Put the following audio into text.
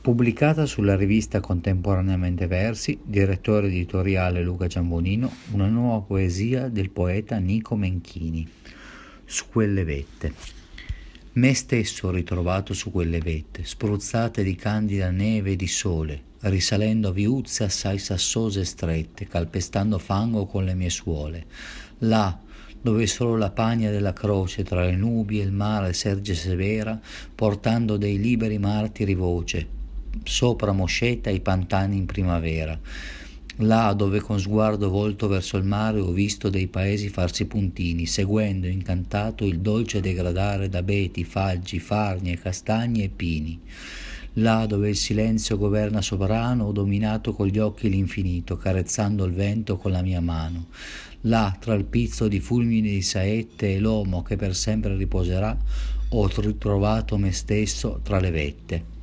Pubblicata sulla rivista Contemporaneamente Versi, direttore editoriale Luca Giambonino, una nuova poesia del poeta Nico Menchini. Su quelle vette. Me stesso ho ritrovato su quelle vette, spruzzate di candida neve e di sole, risalendo a viuzze assai sassose e strette, calpestando fango con le mie suole. Là, dove solo la pagna della croce tra le nubi e il mare serge severa, portando dei liberi martiri voce, sopra Mosceta i pantani in primavera. Là dove con sguardo volto verso il mare ho visto dei paesi farsi puntini, seguendo incantato il dolce degradare d'abeti, falgi, farnie, castagne e pini. Là dove il silenzio governa sovrano ho dominato con gli occhi l'infinito, carezzando il vento con la mia mano. Là, tra il pizzo di fulmini di saette e l'uomo che per sempre riposerà, ho ritrovato me stesso tra le vette.